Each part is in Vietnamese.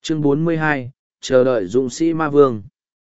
Chương 42, chờ đợi dũng sĩ ma vương.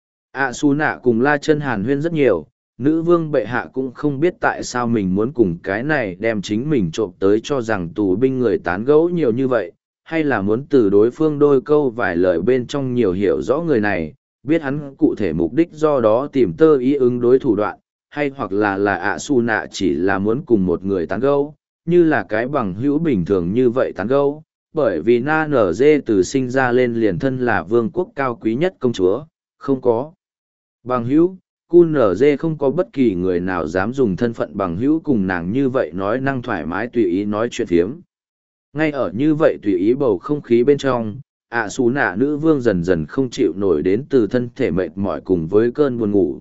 Su nạ cùng La Chân hàn huyên rất nhiều, nữ vương bệ hạ cũng không biết tại sao mình muốn cùng cái này đem chính mình trộm tới cho rằng tù binh người tán gẫu nhiều như vậy, hay là muốn từ đối phương đôi câu vài lời bên trong nhiều hiểu rõ người này, biết hắn cụ thể mục đích do đó tìm tơ ý ứng đối thủ đoạn, hay hoặc là Su nạ chỉ là muốn cùng một người tán gẫu, như là cái bằng hữu bình thường như vậy tán gẫu, bởi vì Na Nở Dê từ sinh ra lên liền thân là vương quốc cao quý nhất công chúa, không có bằng hữu. QNZ không có bất kỳ người nào dám dùng thân phận bằng hữu cùng nàng như vậy nói năng thoải mái tùy ý nói chuyện phiếm. Ngay ở như vậy tùy ý bầu không khí bên trong, Su nạ nữ vương dần dần không chịu nổi đến từ thân thể mệt mỏi cùng với cơn buồn ngủ.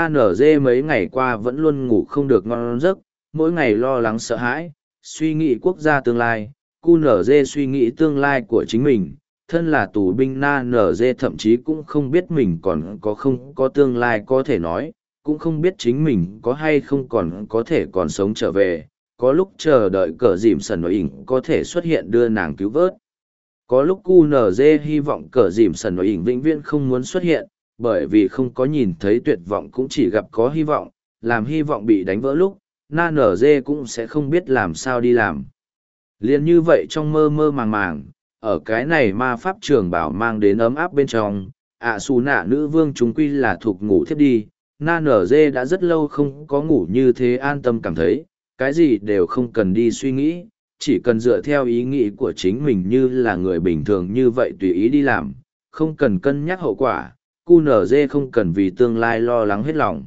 NNZ mấy ngày qua vẫn luôn ngủ không được ngon giấc, mỗi ngày lo lắng sợ hãi, suy nghĩ quốc gia tương lai, QNZ suy nghĩ tương lai của chính mình. Thân là tù binh NNZ thậm chí cũng không biết mình còn có không có tương lai có thể nói, cũng không biết chính mình có hay không còn có thể còn sống trở về, có lúc chờ đợi cờ dìm sần nội ỉnh có thể xuất hiện đưa nàng cứu vớt. Có lúc QNZ hy vọng cờ dìm sần nội ỉnh vĩnh viễn không muốn xuất hiện, bởi vì không có nhìn thấy tuyệt vọng cũng chỉ gặp có hy vọng, làm hy vọng bị đánh vỡ lúc, NNZ cũng sẽ không biết làm sao đi làm. Liên như vậy trong mơ mơ màng màng, ở cái này ma pháp trường bảo mang đến ấm áp bên trong, Su nạ nữ vương chúng quy là thuộc ngủ thiếp đi. NNZ đã rất lâu không có ngủ như thế an tâm cảm thấy, cái gì đều không cần đi suy nghĩ, chỉ cần dựa theo ý nghĩ của chính mình như là người bình thường như vậy tùy ý đi làm, không cần cân nhắc hậu quả, QNZ không cần vì tương lai lo lắng hết lòng.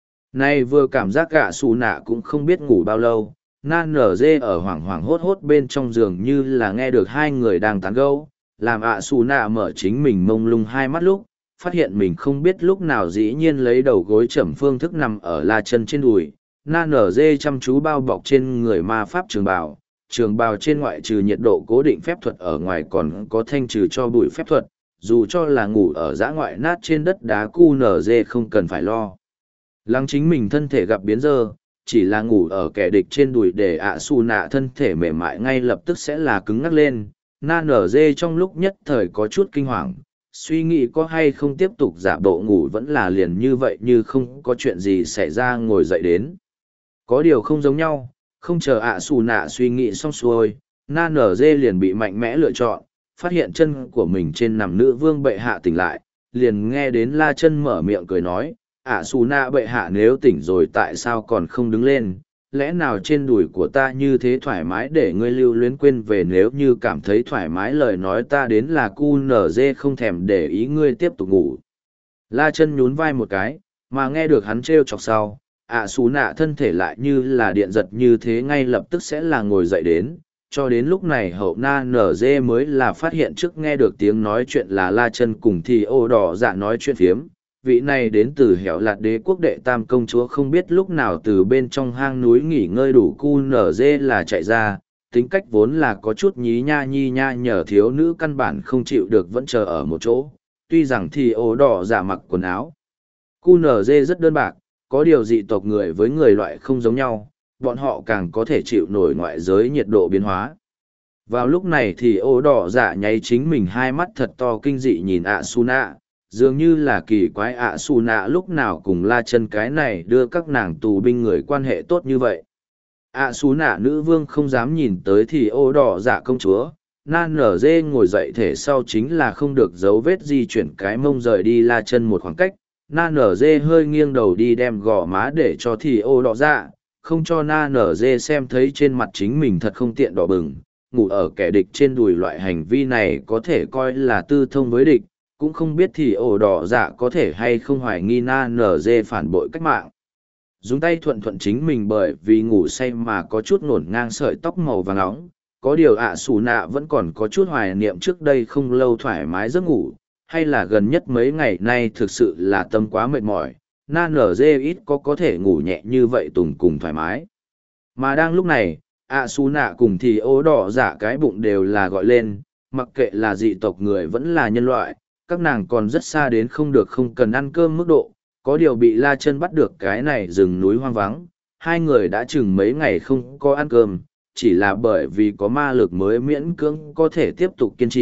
Nay vừa cảm giác Su nạ cũng không biết ngủ bao lâu. NNZ ở hoảng hoảng hốt hốt bên trong giường như là nghe được hai người đang tán gẫu, làm Su nạ mở chính mình mông lung hai mắt lúc, phát hiện mình không biết lúc nào dĩ nhiên lấy đầu gối chẩm phương thức nằm ở La Chân trên đùi. NNZ chăm chú bao bọc trên người ma pháp trường bào trên ngoại trừ nhiệt độ cố định phép thuật ở ngoài còn có thanh trừ cho bụi phép thuật, dù cho là ngủ ở dã ngoại nát trên đất đá QNZ không cần phải lo lắng chính mình thân thể gặp biến dơ, chỉ là ngủ ở kẻ địch trên đùi để Su nạ thân thể mềm mại ngay lập tức sẽ là cứng ngắc lên. NNZ trong lúc nhất thời có chút kinh hoàng, suy nghĩ có hay không tiếp tục giả bộ ngủ vẫn là liền như vậy như không có chuyện gì xảy ra ngồi dậy đến. Có điều không giống nhau, không chờ Su nạ suy nghĩ xong xuôi, NNZ liền bị mạnh mẽ lựa chọn, phát hiện chân của mình trên nằm nữ vương bệ hạ tỉnh lại, liền nghe đến La Chân mở miệng cười nói, Su nạ bệ hạ nếu tỉnh rồi tại sao còn không đứng lên, lẽ nào trên đùi của ta như thế thoải mái để ngươi lưu luyến quên về, nếu như cảm thấy thoải mái lời nói ta đến là QNZ không thèm để ý ngươi tiếp tục ngủ. La Chân nhún vai một cái, mà nghe được hắn trêu chọc sau, Su nạ thân thể lại như là điện giật như thế ngay lập tức sẽ là ngồi dậy đến, cho đến lúc này hậu NNZ mới là phát hiện trước nghe được tiếng nói chuyện là La Chân cùng thì ô đỏ dạ nói chuyện phiếm. Vị này đến từ hẻo lạt đế quốc đệ tam công chúa không biết lúc nào từ bên trong hang núi nghỉ ngơi đủ QNZ là chạy ra, tính cách vốn là có chút nhí nha nhi nha nhờ thiếu nữ căn bản không chịu được vẫn chờ ở một chỗ, tuy rằng thì ố đỏ giả mặc quần áo. QNZ rất đơn bạc, có điều dị tộc người với người loại không giống nhau, bọn họ càng có thể chịu nổi ngoại giới nhiệt độ biến hóa. Vào lúc này thì ố đỏ giả nháy chính mình hai mắt thật to kinh dị nhìn Su nạ, dường như là kỳ quái Su nạ lúc nào cùng La Chân cái này đưa các nàng tù binh người quan hệ tốt như vậy. Su nạ nữ vương không dám nhìn tới thì ô đỏ dạ công chúa, NNZ ngồi dậy thể sau chính là không được dấu vết di chuyển cái mông rời đi La Chân một khoảng cách. NNZ hơi nghiêng đầu đi đem gò má để cho thì ô đỏ dạ, không cho NNZ xem thấy trên mặt chính mình thật không tiện đỏ bừng. Ngủ ở kẻ địch trên đùi loại hành vi này có thể coi là tư thông với địch, cũng không biết thì ổ đỏ dạ có thể hay không hoài nghi NNZ phản bội cách mạng. Dùng tay thuận thuận chính mình bởi vì ngủ say mà có chút ngổn ngang sợi tóc màu vàng óng, có điều Su nạ vẫn còn có chút hoài niệm trước đây không lâu thoải mái giấc ngủ, hay là gần nhất mấy ngày nay thực sự là tâm quá mệt mỏi, NNZ ít có thể ngủ nhẹ như vậy tùng cùng thoải mái. Mà đang lúc này, Su nạ cùng thì ố đỏ dạ cái bụng đều là gọi lên, mặc kệ là dị tộc người vẫn là nhân loại, các nàng còn rất xa đến không được không cần ăn cơm mức độ, có điều bị La Chân bắt được cái này rừng núi hoang vắng, hai người đã chừng mấy ngày không có ăn cơm, chỉ là bởi vì có ma lực mới miễn cưỡng có thể tiếp tục kiên trì,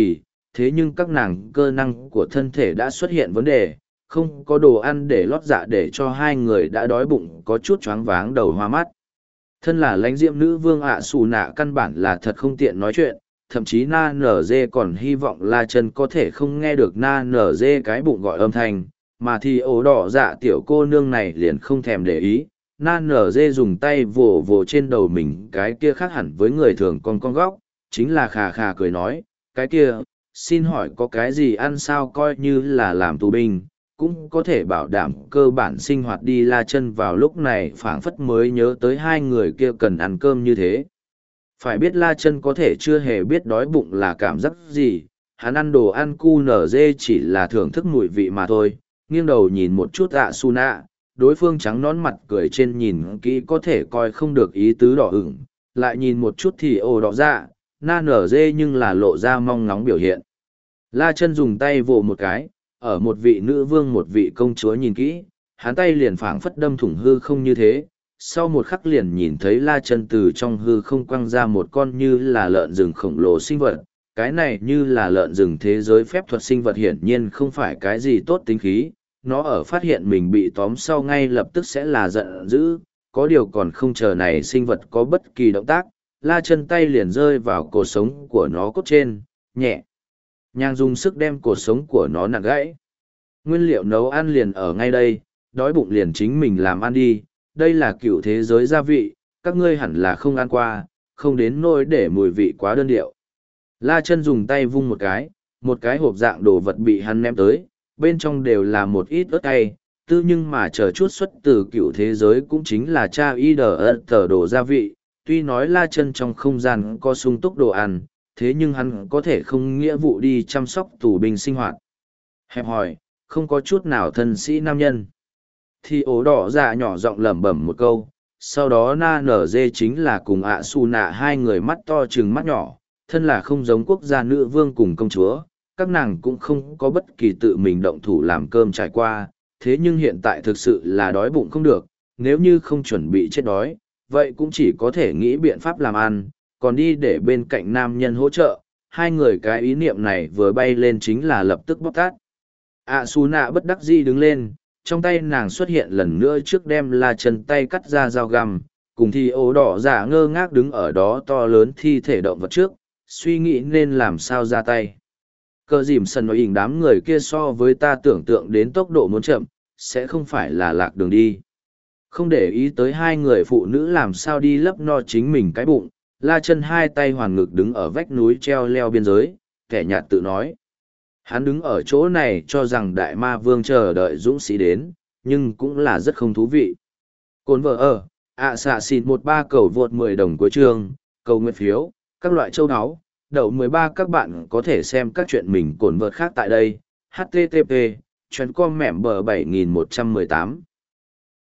thế nhưng các nàng cơ năng của thân thể đã xuất hiện vấn đề, không có đồ ăn để lót dạ để cho hai người đã đói bụng có chút choáng váng đầu hoa mắt. Thân là lãnh diệm nữ vương ạ xù nạ căn bản là thật không tiện nói chuyện, thậm chí na nở dê còn hy vọng La Chân có thể không nghe được na nở dê cái bụng gọi âm thanh, mà thì ổ đỏ dạ tiểu cô nương này liền không thèm để ý. Na nở dê dùng tay vồ vồ trên đầu mình, cái kia khác hẳn với người thường con góc, chính là khà khà cười nói, cái kia, xin hỏi có cái gì ăn sao coi như là làm tù binh, cũng có thể bảo đảm cơ bản sinh hoạt đi. La Chân vào lúc này phảng phất mới nhớ tới hai người kia cần ăn cơm như thế. Phải biết La Chân có thể chưa hề biết đói bụng là cảm giác gì, hắn ăn đồ ăn cu nở dê chỉ là thưởng thức mùi vị mà thôi. Nghiêng đầu nhìn một chút ạ su nạ, đối phương trắng nón mặt cười trên nhìn kỹ có thể coi không được ý tứ đỏ ửng, lại nhìn một chút thì ồ đỏ dạ, na nở dê nhưng là lộ ra mong ngóng biểu hiện. La Chân dùng tay vồ một cái, ở một vị nữ vương một vị công chúa nhìn kỹ, hắn tay liền phảng phất đâm thủng hư không như thế. Sau một khắc liền nhìn thấy La Chân từ trong hư không quăng ra một con như là lợn rừng khổng lồ sinh vật. Cái này như là lợn rừng thế giới phép thuật sinh vật hiển nhiên không phải cái gì tốt tính khí. Nó ở phát hiện mình bị tóm sau ngay lập tức sẽ là giận dữ, có điều còn không chờ này sinh vật có bất kỳ động tác. La Chân tay liền rơi vào cột sống của nó cốt trên, nhẹ nhàng dùng sức đem cột sống của nó nặn gãy. Nguyên liệu nấu ăn liền ở ngay đây, đói bụng liền chính mình làm ăn đi, đây là cựu thế giới gia vị, các ngươi hẳn là không ăn qua, không đến nỗi để mùi vị quá đơn điệu. La Chân dùng tay vung một cái hộp dạng đồ vật bị hắn ném tới, bên trong đều là một ít ớt cay, nhưng mà chờ chút xuất từ cựu thế giới cũng chính là cha y đờ tờ đồ gia vị. Tuy nói La Chân trong không gian có sung túc đồ ăn, thế nhưng hắn có thể không nghĩa vụ đi chăm sóc tù binh sinh hoạt. Hẹp hòi, không có chút nào thân sĩ nam nhân. Thì ố đỏ dạ nhỏ giọng lẩm bẩm một câu, sau đó na nở dê chính là cùng ạ su nạ hai người mắt to chừng mắt nhỏ, thân là không giống quốc gia nữ vương cùng công chúa, các nàng cũng không có bất kỳ tự mình động thủ làm cơm trải qua, thế nhưng hiện tại thực sự là đói bụng không được, nếu như không chuẩn bị chết đói, vậy cũng chỉ có thể nghĩ biện pháp làm ăn, còn đi để bên cạnh nam nhân hỗ trợ. Hai người cái ý niệm này vừa bay lên chính là lập tức bóc tát. ạ su nạ bất đắc dĩ đứng lên, trong tay nàng xuất hiện lần nữa trước đem La Chân tay cắt ra dao găm, cùng thì ố đỏ giả ngơ ngác đứng ở đó to lớn thi thể động vật trước, suy nghĩ nên làm sao ra tay. Cờ dìm sần nói ỉnh đám người kia so với ta tưởng tượng đến tốc độ muốn chậm, sẽ không phải là lạc đường đi. Không để ý tới hai người phụ nữ làm sao đi lấp no chính mình cái bụng, La Chân hai tay hoàn ngực đứng ở vách núi treo leo biên giới, kẻ nhạt tự nói. Hắn đứng ở chỗ này cho rằng đại ma vương chờ đợi dũng sĩ đến, nhưng cũng là rất không thú vị. Cồn vợ ở, xạ xịt 13 cầu vượt 10 đồng cuối chương, cầu nguyện phiếu, các loại châu áo, đậu 13 các bạn có thể xem các chuyện mình cồn vợt khác tại đây. HTTP, chuyến com mẻm bờ 7118.